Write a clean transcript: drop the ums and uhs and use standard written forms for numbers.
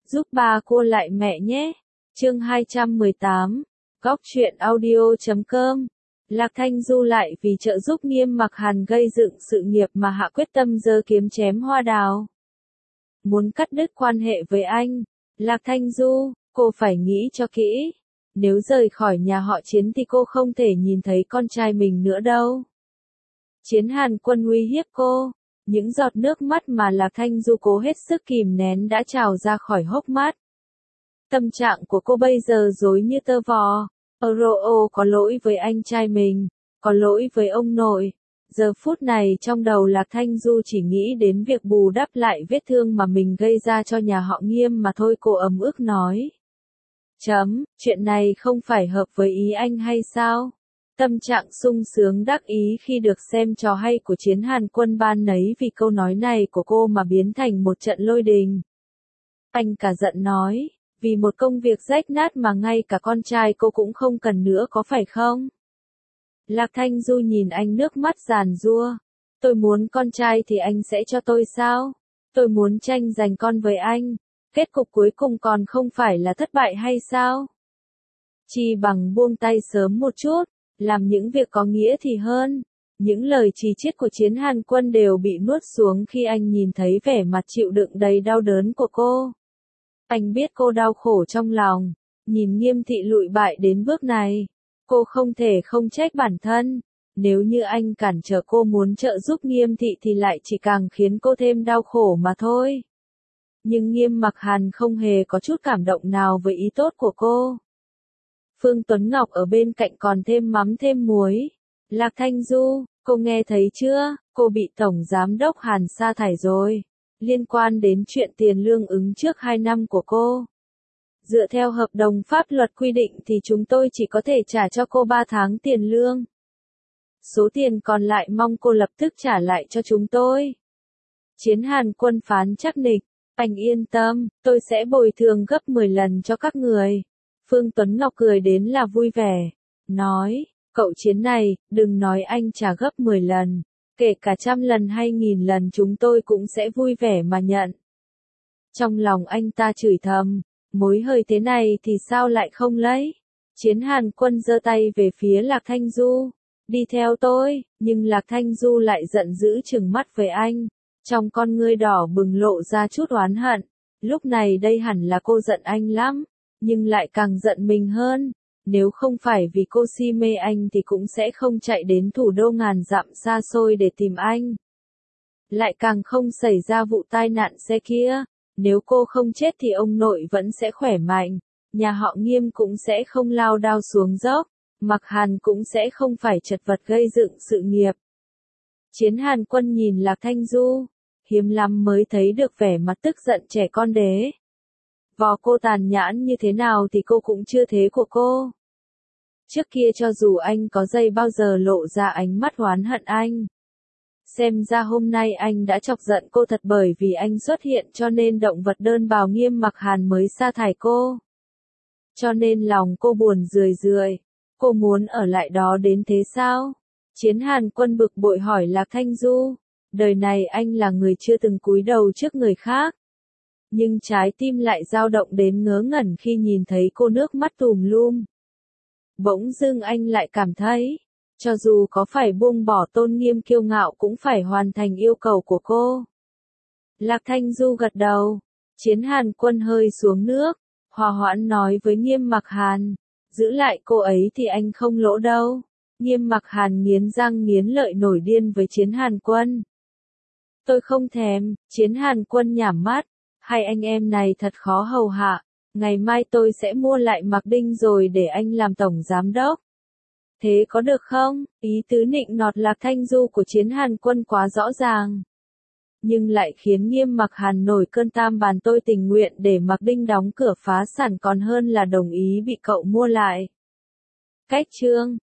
giúp ba cô lại mẹ nhé. Chương 218, Góc truyện audio.com. Lạc Thanh Du lại vì trợ giúp Nghiêm Mặc Hàn gây dựng sự nghiệp mà hạ quyết tâm giơ kiếm chém hoa đào. Muốn cắt đứt quan hệ với anh. Lạc Thanh Du, cô phải nghĩ cho kỹ. Nếu rời khỏi nhà họ Chiến thì cô không thể nhìn thấy con trai mình nữa đâu. Chiến Hàn Quân uy hiếp cô. Những giọt nước mắt mà Lạc Thanh Du cố hết sức kìm nén đã trào ra khỏi hốc mắt. Tâm trạng của cô bây giờ rối như tơ vò. Oro có lỗi với anh trai mình, có lỗi với ông nội. Giờ phút này trong đầu Lạc Thanh Du chỉ nghĩ đến việc bù đắp lại vết thương mà mình gây ra cho nhà họ Nghiêm mà thôi. Cô ấm ức nói. Chuyện này không phải hợp với ý anh hay sao? Tâm trạng sung sướng đắc ý khi được xem trò hay của Chiến Hàn Quân ban nấy vì câu nói này của cô mà biến thành một trận lôi đình. Anh cả giận nói, vì một công việc rách nát mà ngay cả con trai cô cũng không cần nữa có phải không? Lạc Thanh Du nhìn anh nước mắt giàn giụa. Tôi muốn con trai thì anh sẽ cho tôi sao? Tôi muốn tranh giành con với anh. Kết cục cuối cùng còn không phải là thất bại hay sao? Chi bằng buông tay sớm một chút, làm những việc có nghĩa thì hơn. Những lời chỉ trích của Chiến Hàn Quân đều bị nuốt xuống khi anh nhìn thấy vẻ mặt chịu đựng đầy đau đớn của cô. Anh biết cô đau khổ trong lòng, nhìn Nghiêm thị lụi bại đến bước này. Cô không thể không trách bản thân. Nếu như anh cản trở cô muốn trợ giúp Nghiêm thị thì lại chỉ càng khiến cô thêm đau khổ mà thôi. Nhưng Nghiêm Mặc Hàn không hề có chút cảm động nào với ý tốt của cô. Phương Tuấn Ngọc ở bên cạnh còn thêm mắm thêm muối. Lạc Thanh Du, cô nghe thấy chưa? Cô bị Tổng Giám đốc Hàn sa thải rồi. Liên quan đến chuyện tiền lương ứng trước 2 năm của cô. Dựa theo hợp đồng pháp luật quy định thì chúng tôi chỉ có thể trả cho cô 3 tháng tiền lương. Số tiền còn lại mong cô lập tức trả lại cho chúng tôi. Chiến Hàn Quân phán chắc nịch. Anh yên tâm, tôi sẽ bồi thường gấp 10 lần cho các người. Phương Tuấn Ngọc cười đến là vui vẻ. Nói, cậu Chiến này, đừng nói anh trả gấp 10 lần. Kể cả 100 lần hay 1000 lần chúng tôi cũng sẽ vui vẻ mà nhận. Trong lòng anh ta chửi thầm, mối hơi thế này thì sao lại không lấy? Chiến Hàn Quân giơ tay về phía Lạc Thanh Du. Đi theo tôi, nhưng Lạc Thanh Du lại giận dữ trừng mắt với anh. Trong con ngươi đỏ bừng lộ ra chút oán hận. Lúc này đây hẳn là cô giận anh lắm, nhưng lại càng giận mình hơn. Nếu không phải vì cô si mê anh thì cũng sẽ không chạy đến thủ đô ngàn dặm xa xôi để tìm anh. Lại càng không xảy ra vụ tai nạn xe kia. Nếu cô không chết thì ông nội vẫn sẽ khỏe mạnh. Nhà họ Nghiêm cũng sẽ không lao đao xuống dốc. Mặc Hàn cũng sẽ không phải chật vật gây dựng sự nghiệp. Chiến Hàn Quân nhìn Lạc Thanh Du. Hiếm lắm mới thấy được vẻ mặt tức giận trẻ con đế. Vò cô tàn nhẫn như thế nào thì cô cũng chưa thế của cô. Trước kia cho dù anh có dây bao giờ lộ ra ánh mắt oán hận anh. Xem ra hôm nay anh đã chọc giận cô thật bởi vì anh xuất hiện cho nên động vật đơn bào Nghiêm Mặc Hàn mới sa thải cô. Cho nên lòng cô buồn rười rượi. Cô muốn ở lại đó đến thế sao? Chiến Hàn Quân bực bội hỏi Lạc Thanh Du. Đời này anh là người chưa từng cúi đầu trước người khác. Nhưng trái tim lại dao động đến ngớ ngẩn khi nhìn thấy cô nước mắt tùm lum. Bỗng dưng anh lại cảm thấy, cho dù có phải buông bỏ tôn nghiêm kiêu ngạo cũng phải hoàn thành yêu cầu của cô. Lạc Thanh Du gật đầu. Chiến Hàn Quân hơi xuống nước, hòa hoãn nói với Nghiêm Mặc Hàn. Giữ lại cô ấy thì anh không lỗ đâu. Nghiêm Mặc Hàn nghiến răng nghiến lợi nổi điên với Chiến Hàn Quân. Tôi không thèm. Chiến Hàn Quân nhảm mắt. Hai anh em này thật khó hầu hạ. Ngày mai tôi sẽ mua lại Mạc Đinh rồi để anh làm tổng giám đốc. Thế có được không? Ý tứ nịnh nọt Lạc Thanh Du của Chiến Hàn Quân quá rõ ràng. Nhưng lại khiến Nghiêm Mặc Hàn nổi cơn tam bàn. Tôi tình nguyện để Mạc Đinh đóng cửa phá sản còn hơn là đồng ý bị cậu mua lại. Cách chương